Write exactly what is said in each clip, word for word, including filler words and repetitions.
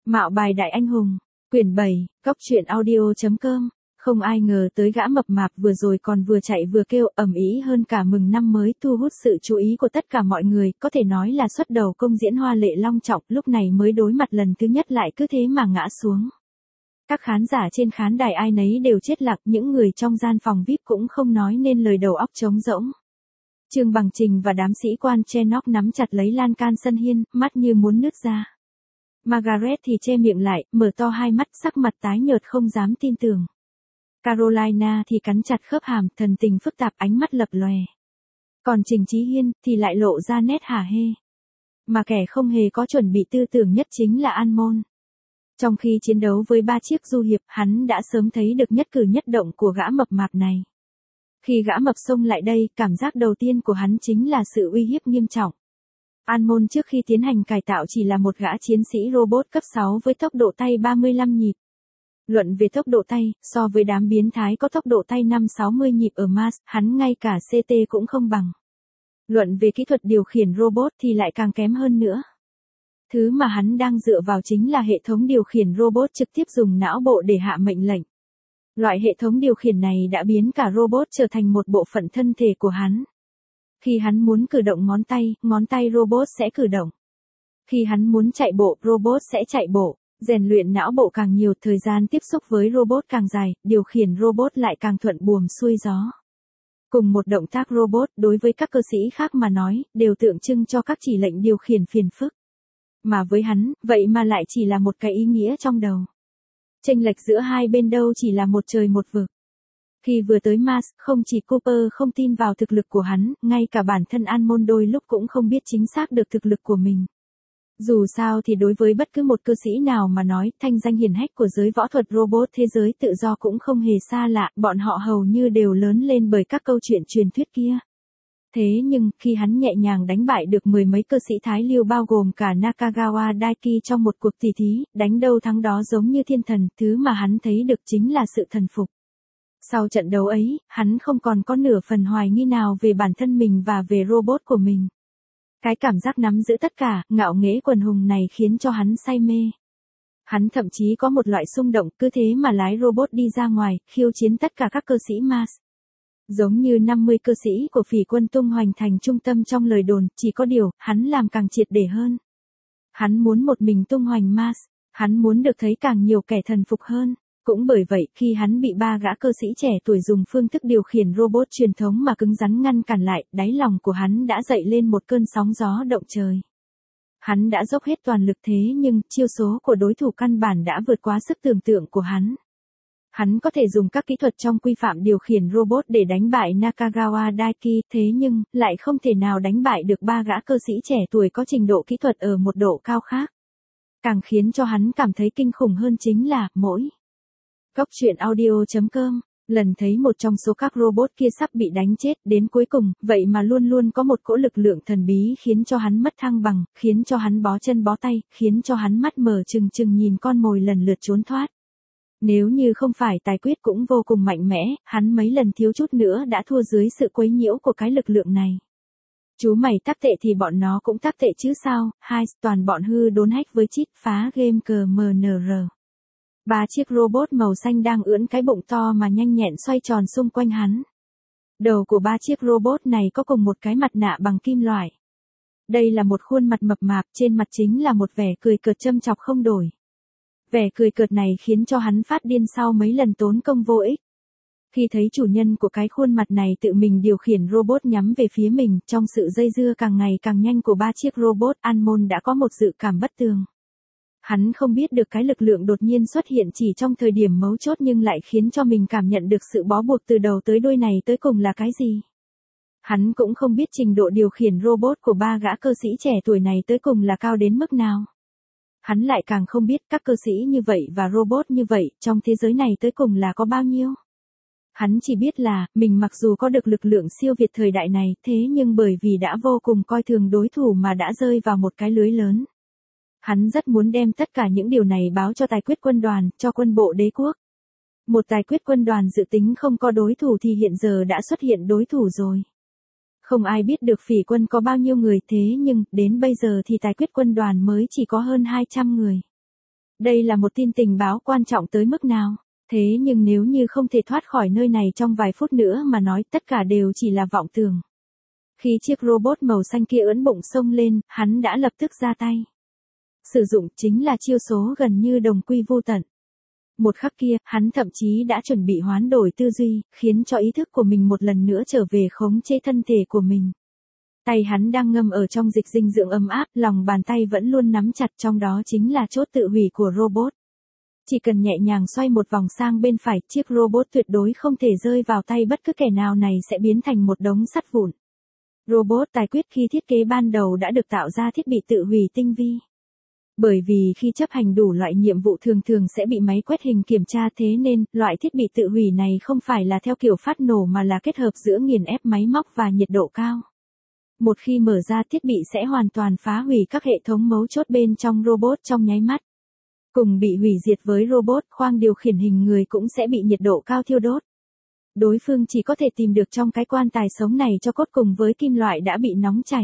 Mạo bài đại anh hùng, quyển bảy, góc truyện audio.com. Không ai ngờ tới gã mập mạp vừa rồi còn vừa chạy vừa kêu ầm ĩ hơn cả mừng năm mới, thu hút sự chú ý của tất cả mọi người, có thể nói là xuất đầu công diễn hoa lệ long trọng, lúc này mới đối mặt lần thứ nhất lại cứ thế mà ngã xuống. Các khán giả trên khán đài ai nấy đều chết lặng, những người trong gian phòng vi ai pi cũng không nói nên lời, đầu óc trống rỗng. Trương Bằng Trình và đám sĩ quan Chenok nắm chặt lấy lan can sân hiên, mắt như muốn nứt ra. Margaret thì che miệng lại, mở to hai mắt, sắc mặt tái nhợt không dám tin tưởng. Carolina thì cắn chặt khớp hàm, thần tình phức tạp, ánh mắt lập lòe. Còn Trình Chí Hiên thì lại lộ ra nét hả hê. Mà kẻ không hề có chuẩn bị tư tưởng nhất chính là An Môn. Trong khi chiến đấu với ba chiếc du hiệp, hắn đã sớm thấy được nhất cử nhất động của gã mập mạp này. Khi gã mập xông lại đây, cảm giác đầu tiên của hắn chính là sự uy hiếp nghiêm trọng. An Môn trước khi tiến hành cải tạo chỉ là một gã chiến sĩ robot cấp sáu với tốc độ tay ba mươi lăm nhịp. Luận về tốc độ tay, so với đám biến thái có tốc độ tay năm sáu mươi nhịp ở Mars, hắn ngay cả xê tê cũng không bằng. Luận về kỹ thuật điều khiển robot thì lại càng kém hơn nữa. Thứ mà hắn đang dựa vào chính là hệ thống điều khiển robot trực tiếp dùng não bộ để hạ mệnh lệnh. Loại hệ thống điều khiển này đã biến cả robot trở thành một bộ phận thân thể của hắn. Khi hắn muốn cử động ngón tay, ngón tay robot sẽ cử động. Khi hắn muốn chạy bộ, robot sẽ chạy bộ. Rèn luyện não bộ càng nhiều, thời gian tiếp xúc với robot càng dài, điều khiển robot lại càng thuận buồm xuôi gió. Cùng một động tác robot, đối với các cơ sĩ khác mà nói, đều tượng trưng cho các chỉ lệnh điều khiển phiền phức. Mà với hắn, vậy mà lại chỉ là một cái ý nghĩa trong đầu. Chênh lệch giữa hai bên đâu chỉ là một trời một vực. Khi vừa tới Mars, không chỉ Cooper không tin vào thực lực của hắn, ngay cả bản thân An Môn đôi lúc cũng không biết chính xác được thực lực của mình. Dù sao thì đối với bất cứ một cơ sĩ nào mà nói, thanh danh hiển hách của giới võ thuật robot thế giới tự do cũng không hề xa lạ, bọn họ hầu như đều lớn lên bởi các câu chuyện truyền thuyết kia. Thế nhưng, khi hắn nhẹ nhàng đánh bại được mười mấy cơ sĩ Thái Liêu bao gồm cả Nakagawa Daiki trong một cuộc tỷ thí, đánh đâu thắng đó giống như thiên thần, thứ mà hắn thấy được chính là sự thần phục. Sau trận đấu ấy, hắn không còn có nửa phần hoài nghi nào về bản thân mình và về robot của mình. Cái cảm giác nắm giữ tất cả, ngạo nghễ quần hùng này khiến cho hắn say mê. Hắn thậm chí có một loại xung động, cứ thế mà lái robot đi ra ngoài, khiêu chiến tất cả các cơ sĩ Mars. Giống như năm mươi cơ sĩ của phỉ quân tung hoành thành trung tâm trong lời đồn, chỉ có điều, hắn làm càng triệt để hơn. Hắn muốn một mình tung hoành Mars, hắn muốn được thấy càng nhiều kẻ thần phục hơn. Cũng bởi vậy, khi hắn bị ba gã cơ sĩ trẻ tuổi dùng phương thức điều khiển robot truyền thống mà cứng rắn ngăn cản lại, đáy lòng của hắn đã dậy lên một cơn sóng gió động trời. Hắn đã dốc hết toàn lực thế nhưng, chiêu số của đối thủ căn bản đã vượt quá sức tưởng tượng của hắn. Hắn có thể dùng các kỹ thuật trong quy phạm điều khiển robot để đánh bại Nakagawa Daiki, thế nhưng, lại không thể nào đánh bại được ba gã cơ sĩ trẻ tuổi có trình độ kỹ thuật ở một độ cao khác. Càng khiến cho hắn cảm thấy kinh khủng hơn chính là, mỗi góc truyện audio.com, lần thấy một trong số các robot kia sắp bị đánh chết, đến cuối cùng, vậy mà luôn luôn có một cỗ lực lượng thần bí khiến cho hắn mất thăng bằng, khiến cho hắn bó chân bó tay, khiến cho hắn mắt mở trừng trừng nhìn con mồi lần lượt trốn thoát. Nếu như không phải tài quyết cũng vô cùng mạnh mẽ, hắn mấy lần thiếu chút nữa đã thua dưới sự quấy nhiễu của cái lực lượng này. Chú mày tác tệ thì bọn nó cũng tác tệ chứ sao, hai, toàn bọn hư đốn hách với chít phá game cờ em en rờ. Ba chiếc robot màu xanh đang ưỡn cái bụng to mà nhanh nhẹn xoay tròn xung quanh hắn. Đầu của ba chiếc robot này có cùng một cái mặt nạ bằng kim loại. Đây là một khuôn mặt mập mạp, trên mặt chính là một vẻ cười cợt châm chọc không đổi. Vẻ cười cợt này khiến cho hắn phát điên sau mấy lần tốn công vô ích. Khi thấy chủ nhân của cái khuôn mặt này tự mình điều khiển robot nhắm về phía mình, trong sự dây dưa càng ngày càng nhanh của ba chiếc robot, An Môn đã có một dự cảm bất tường. Hắn không biết được cái lực lượng đột nhiên xuất hiện chỉ trong thời điểm mấu chốt nhưng lại khiến cho mình cảm nhận được sự bó buộc từ đầu tới đuôi này tới cùng là cái gì. Hắn cũng không biết trình độ điều khiển robot của ba gã cơ sĩ trẻ tuổi này tới cùng là cao đến mức nào. Hắn lại càng không biết các cơ sĩ như vậy và robot như vậy trong thế giới này tới cùng là có bao nhiêu. Hắn chỉ biết là, mình mặc dù có được lực lượng siêu việt thời đại này, thế nhưng bởi vì đã vô cùng coi thường đối thủ mà đã rơi vào một cái lưới lớn. Hắn rất muốn đem tất cả những điều này báo cho tài quyết quân đoàn, cho quân bộ đế quốc. Một tài quyết quân đoàn dự tính không có đối thủ thì hiện giờ đã xuất hiện đối thủ rồi. Không ai biết được phỉ quân có bao nhiêu người thế nhưng, đến bây giờ thì tài quyết quân đoàn mới chỉ có hơn hai trăm người. Đây là một tin tình báo quan trọng tới mức nào? Thế nhưng nếu như không thể thoát khỏi nơi này trong vài phút nữa mà nói, tất cả đều chỉ là vọng tưởng. Khi chiếc robot màu xanh kia ưỡn bụng xông lên, hắn đã lập tức ra tay. Sử dụng chính là chiêu số gần như đồng quy vô tận. Một khắc kia, hắn thậm chí đã chuẩn bị hoán đổi tư duy, khiến cho ý thức của mình một lần nữa trở về khống chế thân thể của mình. Tay hắn đang ngâm ở trong dịch dinh dưỡng ấm áp, lòng bàn tay vẫn luôn nắm chặt, trong đó chính là chốt tự hủy của robot. Chỉ cần nhẹ nhàng xoay một vòng sang bên phải, chiếc robot tuyệt đối không thể rơi vào tay bất cứ kẻ nào, này sẽ biến thành một đống sắt vụn. Robot tài quyết khi thiết kế ban đầu đã được tạo ra thiết bị tự hủy tinh vi. Bởi vì khi chấp hành đủ loại nhiệm vụ thường thường sẽ bị máy quét hình kiểm tra, thế nên, loại thiết bị tự hủy này không phải là theo kiểu phát nổ mà là kết hợp giữa nghiền ép máy móc và nhiệt độ cao. Một khi mở ra, thiết bị sẽ hoàn toàn phá hủy các hệ thống mấu chốt bên trong robot trong nháy mắt. Cùng bị hủy diệt với robot, khoang điều khiển hình người cũng sẽ bị nhiệt độ cao thiêu đốt. Đối phương chỉ có thể tìm được trong cái quan tài sống này cho cốt cùng với kim loại đã bị nóng chảy.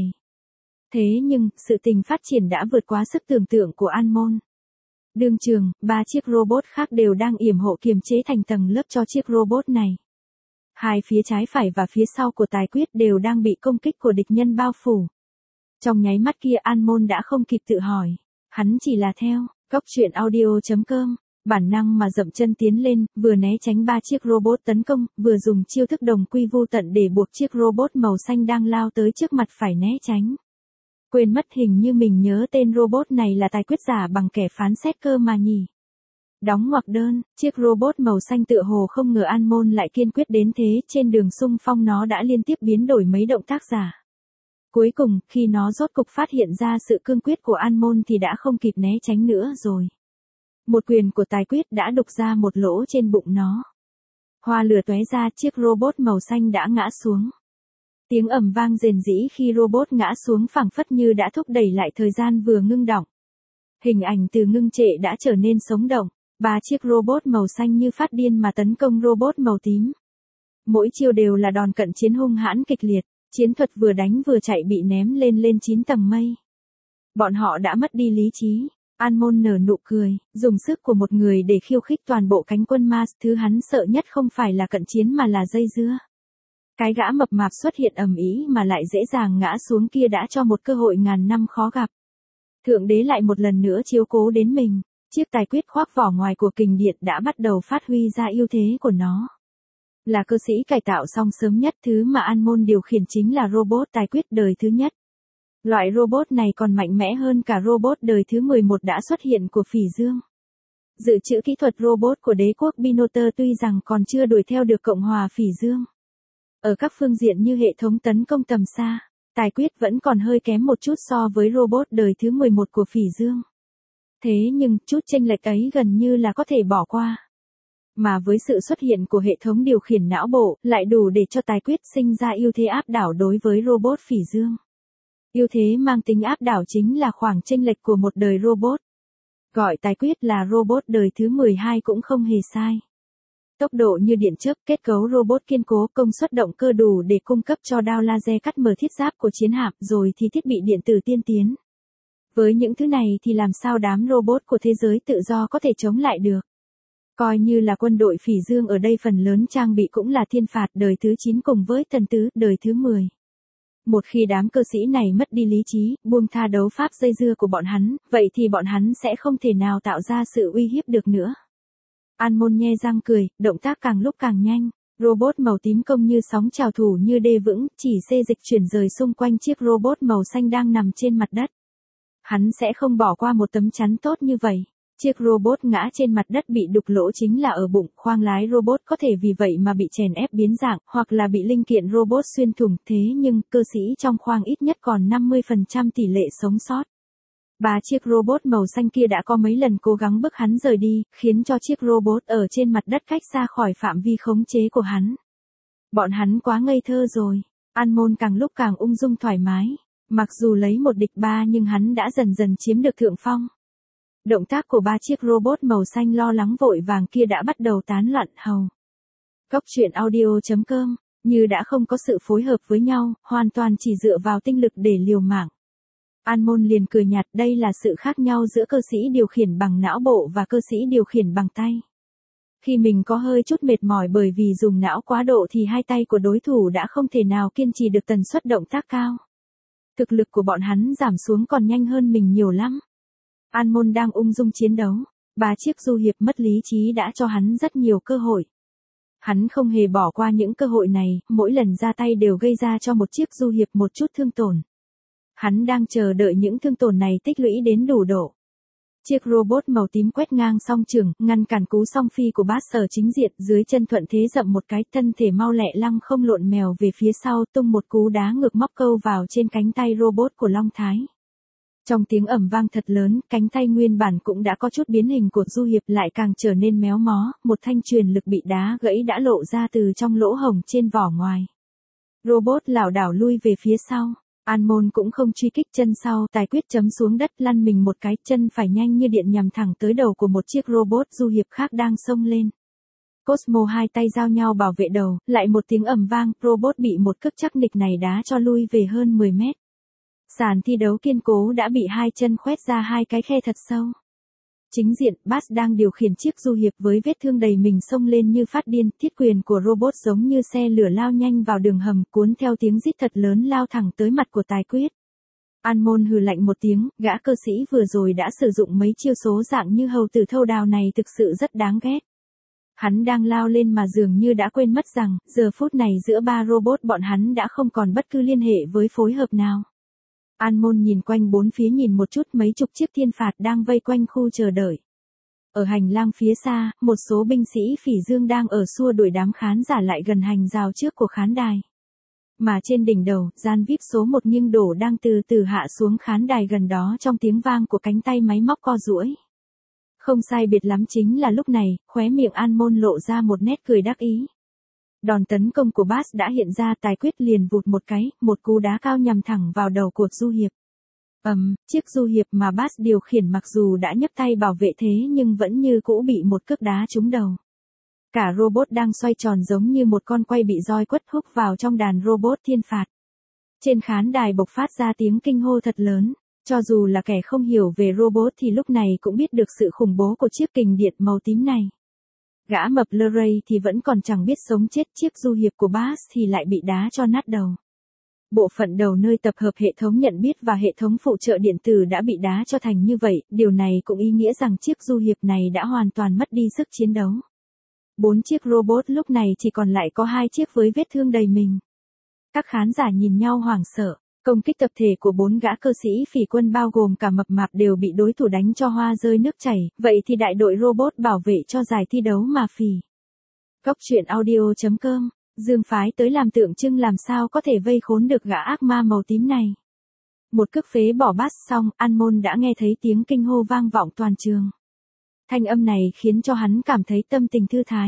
Thế nhưng, sự tình phát triển đã vượt quá sức tưởng tượng của Anmol. Đương trường, ba chiếc robot khác đều đang yểm hộ kiềm chế thành tầng lớp cho chiếc robot này. Hai phía trái phải và phía sau của tài quyết đều đang bị công kích của địch nhân bao phủ. Trong nháy mắt kia Anmol đã không kịp tự hỏi. Hắn chỉ là theo, cóc truyện audio chấm com, bản năng mà dậm chân tiến lên, vừa né tránh ba chiếc robot tấn công, vừa dùng chiêu thức đồng quy vô tận để buộc chiếc robot màu xanh đang lao tới trước mặt phải né tránh. Quên mất hình như mình nhớ tên robot này là tài quyết giả bằng kẻ phán xét cơ mà nhỉ. Đóng ngoặc đơn, chiếc robot màu xanh tựa hồ không ngờ Anmol lại kiên quyết đến thế, trên đường xung phong nó đã liên tiếp biến đổi mấy động tác giả. Cuối cùng, khi nó rốt cục phát hiện ra sự cương quyết của Anmol thì đã không kịp né tránh nữa rồi. Một quyền của tài quyết đã đục ra một lỗ trên bụng nó. Hoa lửa tóe ra, chiếc robot màu xanh đã ngã xuống. Tiếng ầm vang rền rĩ khi robot ngã xuống phảng phất như đã thúc đẩy lại thời gian vừa ngưng đọng. Hình ảnh từ ngưng trệ đã trở nên sống động. Ba chiếc robot màu xanh như phát điên mà tấn công robot màu tím. Mỗi chiêu đều là đòn cận chiến hung hãn kịch liệt, chiến thuật vừa đánh vừa chạy bị ném lên lên chín tầng mây. Bọn họ đã mất đi lý trí. Anmol nở nụ cười, dùng sức của một người để khiêu khích toàn bộ cánh quân Mars, thứ hắn sợ nhất không phải là cận chiến mà là dây dưa. Cái gã mập mạp xuất hiện ầm ĩ mà lại dễ dàng ngã xuống kia đã cho một cơ hội ngàn năm khó gặp. Thượng đế lại một lần nữa chiếu cố đến mình. Chiếc tài quyết khoác vỏ ngoài của kình điện đã bắt đầu phát huy ra ưu thế của nó. Là cơ sĩ cải tạo xong sớm nhất, thứ mà Anmol điều khiển chính là robot tài quyết đời thứ nhất. Loại robot này còn mạnh mẽ hơn cả robot đời thứ mười một đã xuất hiện của Phỉ Dương. Dự trữ kỹ thuật robot của đế quốc Binoter tuy rằng còn chưa đuổi theo được Cộng hòa Phỉ Dương. Ở các phương diện như hệ thống tấn công tầm xa, tài quyết vẫn còn hơi kém một chút so với robot đời thứ mười một của Phỉ Dương. Thế nhưng, chút chênh lệch ấy gần như là có thể bỏ qua. Mà với sự xuất hiện của hệ thống điều khiển não bộ, lại đủ để cho tài quyết sinh ra ưu thế áp đảo đối với robot Phỉ Dương. Ưu thế mang tính áp đảo chính là khoảng chênh lệch của một đời robot. Gọi tài quyết là robot đời thứ mười hai cũng không hề sai. Tốc độ như điện chớp, kết cấu robot kiên cố, công suất động cơ đủ để cung cấp cho đao laser cắt mở thiết giáp của chiến hạm, rồi thì thiết bị điện tử tiên tiến. Với những thứ này thì làm sao đám robot của thế giới tự do có thể chống lại được. Coi như là quân đội Phỉ Dương ở đây phần lớn trang bị cũng là thiên phạt đời thứ chín cùng với thần tứ đời thứ mười. Một khi đám cơ sĩ này mất đi lý trí, buông tha đấu pháp dây dưa của bọn hắn, vậy thì bọn hắn sẽ không thể nào tạo ra sự uy hiếp được nữa. Anmol nhe răng cười, động tác càng lúc càng nhanh. Robot màu tím công như sóng trào thủ như đê vững, chỉ xê dịch chuyển rời xung quanh chiếc robot màu xanh đang nằm trên mặt đất. Hắn sẽ không bỏ qua một tấm chắn tốt như vậy. Chiếc robot ngã trên mặt đất bị đục lỗ chính là ở bụng, khoang lái robot có thể vì vậy mà bị chèn ép biến dạng, hoặc là bị linh kiện robot xuyên thủng, thế nhưng, cơ sĩ trong khoang ít nhất còn năm mươi phần trăm tỷ lệ sống sót. Ba chiếc robot màu xanh kia đã có mấy lần cố gắng bức hắn rời đi, khiến cho chiếc robot ở trên mặt đất cách xa khỏi phạm vi khống chế của hắn. Bọn hắn quá ngây thơ rồi. Anmol càng lúc càng ung dung thoải mái. Mặc dù lấy một địch ba nhưng hắn đã dần dần chiếm được thượng phong. Động tác của ba chiếc robot màu xanh lo lắng vội vàng kia đã bắt đầu tán loạn hầu. Cóc truyện audio chấm com, như đã không có sự phối hợp với nhau, hoàn toàn chỉ dựa vào tinh lực để liều mạng. An-môn liền cười nhạt, đây là sự khác nhau giữa cơ sĩ điều khiển bằng não bộ và cơ sĩ điều khiển bằng tay. Khi mình có hơi chút mệt mỏi bởi vì dùng não quá độ thì hai tay của đối thủ đã không thể nào kiên trì được tần suất động tác cao. Thực lực của bọn hắn giảm xuống còn nhanh hơn mình nhiều lắm. An-môn đang ung dung chiến đấu. Ba chiếc du hiệp mất lý trí đã cho hắn rất nhiều cơ hội. Hắn không hề bỏ qua những cơ hội này, mỗi lần ra tay đều gây ra cho một chiếc du hiệp một chút thương tổn. Hắn đang chờ đợi những thương tổn này tích lũy đến đủ độ. Chiếc robot màu tím quét ngang song trường, ngăn cản cú song phi của bát sở chính diện, dưới chân thuận thế dậm một cái, thân thể mau lẹ lăng không lộn mèo về phía sau, tung một cú đá ngược móc câu vào trên cánh tay robot của Long Thái. Trong tiếng ầm vang thật lớn, cánh tay nguyên bản cũng đã có chút biến hình của du hiệp lại càng trở nên méo mó, một thanh truyền lực bị đá gãy đã lộ ra từ trong lỗ hổng trên vỏ ngoài. Robot lảo đảo lui về phía sau. An-môn cũng không truy kích chân sau, tài quyết chấm xuống đất lăn mình một cái, chân phải nhanh như điện nhằm thẳng tới đầu của một chiếc robot du hiệp khác đang xông lên. Cosmo hai tay giao nhau bảo vệ đầu, lại một tiếng ầm vang, robot bị một cước chắc nịch này đá cho lui về hơn mười mét. Sàn thi đấu kiên cố đã bị hai chân khoét ra hai cái khe thật sâu. Chính diện, Bass đang điều khiển chiếc du hiệp với vết thương đầy mình xông lên như phát điên, thiết quyền của robot giống như xe lửa lao nhanh vào đường hầm, cuốn theo tiếng rít thật lớn lao thẳng tới mặt của tài quyết. An-môn hừ lạnh một tiếng, gã cơ sĩ vừa rồi đã sử dụng mấy chiêu số dạng như hầu tử thâu đào này thực sự rất đáng ghét. Hắn đang lao lên mà dường như đã quên mất rằng, giờ phút này giữa ba robot bọn hắn đã không còn bất cứ liên hệ với phối hợp nào. An-môn nhìn quanh bốn phía nhìn một chút, mấy chục chiếc thiên phạt đang vây quanh khu chờ đợi. Ở hành lang phía xa, một số binh sĩ phỉ dương đang ở xua đuổi đám khán giả lại gần hành rào trước của khán đài. Mà trên đỉnh đầu, gian víp số một nghiêng đổ đang từ từ hạ xuống khán đài gần đó trong tiếng vang của cánh tay máy móc co duỗi. Không sai biệt lắm chính là lúc này, khóe miệng An-môn lộ ra một nét cười đắc ý. Đòn tấn công của Bass đã hiện ra, tài quyết liền vụt một cái, một cú đá cao nhằm thẳng vào đầu của du hiệp. Ầm, um, chiếc du hiệp mà Bass điều khiển mặc dù đã nhấc tay bảo vệ thế nhưng vẫn như cũ bị một cước đá trúng đầu. Cả robot đang xoay tròn giống như một con quay bị roi quất húc vào trong đàn robot thiên phạt. Trên khán đài bộc phát ra tiếng kinh hô thật lớn. Cho dù là kẻ không hiểu về robot thì lúc này cũng biết được sự khủng bố của chiếc kình điện màu tím này. Gã mập Luray thì vẫn còn chẳng biết sống chết, chiếc du hiệp của Bass thì lại bị đá cho nát đầu. Bộ phận đầu nơi tập hợp hệ thống nhận biết và hệ thống phụ trợ điện tử đã bị đá cho thành như vậy, điều này cũng ý nghĩa rằng chiếc du hiệp này đã hoàn toàn mất đi sức chiến đấu. Bốn chiếc robot lúc này chỉ còn lại có hai chiếc với vết thương đầy mình. Các khán giả nhìn nhau hoảng sợ. Công kích tập thể của bốn gã cơ sĩ phỉ quân bao gồm cả mập mạp đều bị đối thủ đánh cho hoa rơi nước chảy, vậy thì đại đội robot bảo vệ cho giải thi đấu mà phỉ. Góc truyện audio chấm com, Dương phái tới làm tượng trưng làm sao có thể vây khốn được gã ác ma màu tím này. Một cước phế bỏ Bass xong, An-môn đã nghe thấy tiếng kinh hô vang vọng toàn trường. Thanh âm này khiến cho hắn cảm thấy tâm tình thư thái.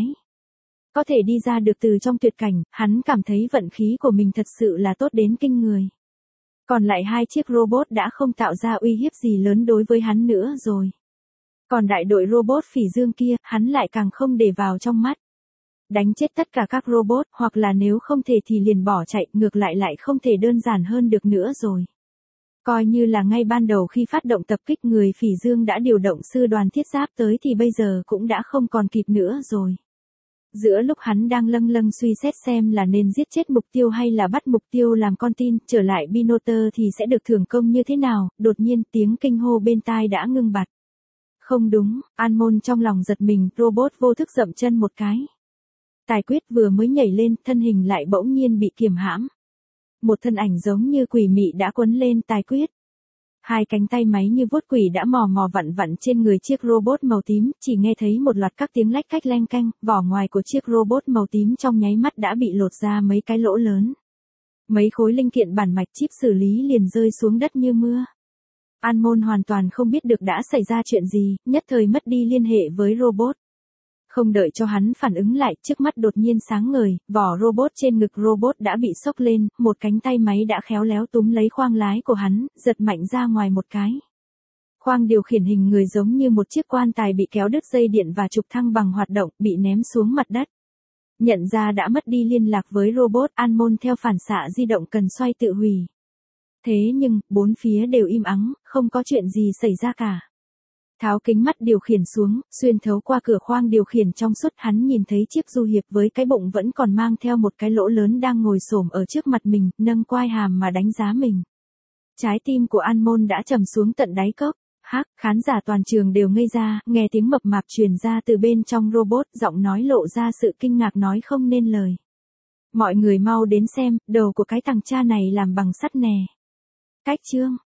Có thể đi ra được từ trong tuyệt cảnh, hắn cảm thấy vận khí của mình thật sự là tốt đến kinh người. Còn lại hai chiếc robot đã không tạo ra uy hiếp gì lớn đối với hắn nữa rồi. Còn đại đội robot phỉ dương kia, hắn lại càng không để vào trong mắt. Đánh chết tất cả các robot, hoặc là nếu không thể thì liền bỏ chạy, ngược lại lại không thể đơn giản hơn được nữa rồi. Coi như là ngay ban đầu khi phát động tập kích người phỉ dương đã điều động sư đoàn thiết giáp tới thì bây giờ cũng đã không còn kịp nữa rồi. Giữa lúc hắn đang lâng lâng suy xét xem là nên giết chết mục tiêu hay là bắt mục tiêu làm con tin, trở lại Binoter thì sẽ được thưởng công như thế nào, đột nhiên tiếng kinh hô bên tai đã ngưng bặt. Không đúng, An-môn trong lòng giật mình, robot vô thức dậm chân một cái. Tài quyết vừa mới nhảy lên, thân hình lại bỗng nhiên bị kiềm hãm. Một thân ảnh giống như quỷ mị đã quấn lên tài quyết. Hai cánh tay máy như vuốt quỷ đã mò mò vặn vặn trên người chiếc robot màu tím, chỉ nghe thấy một loạt các tiếng lách cách leng keng, vỏ ngoài của chiếc robot màu tím trong nháy mắt đã bị lột ra mấy cái lỗ lớn. Mấy khối linh kiện bản mạch chip xử lý liền rơi xuống đất như mưa. An-môn hoàn toàn không biết được đã xảy ra chuyện gì, nhất thời mất đi liên hệ với robot. Không đợi cho hắn phản ứng lại, trước mắt đột nhiên sáng ngời, vỏ robot trên ngực robot đã bị xốc lên, một cánh tay máy đã khéo léo túm lấy khoang lái của hắn, giật mạnh ra ngoài một cái. Khoang điều khiển hình người giống như một chiếc quan tài bị kéo đứt dây điện và trục thăng bằng hoạt động, bị ném xuống mặt đất. Nhận ra đã mất đi liên lạc với robot, An-môn theo phản xạ di động cần xoay tự hủy. Thế nhưng, bốn phía đều im ắng, không có chuyện gì xảy ra cả. Tháo kính mắt điều khiển xuống, xuyên thấu qua cửa khoang điều khiển trong suốt, hắn nhìn thấy chiếc du hiệp với cái bụng vẫn còn mang theo một cái lỗ lớn đang ngồi xổm ở trước mặt mình, nâng quai hàm mà đánh giá mình. Trái tim của An Môn đã trầm xuống tận đáy cốc. Hắc, khán giả toàn trường đều ngây ra, nghe tiếng mập mạp truyền ra từ bên trong robot, giọng nói lộ ra sự kinh ngạc nói không nên lời. Mọi người mau đến xem, đầu của cái thằng cha này làm bằng sắt nè. Cách chương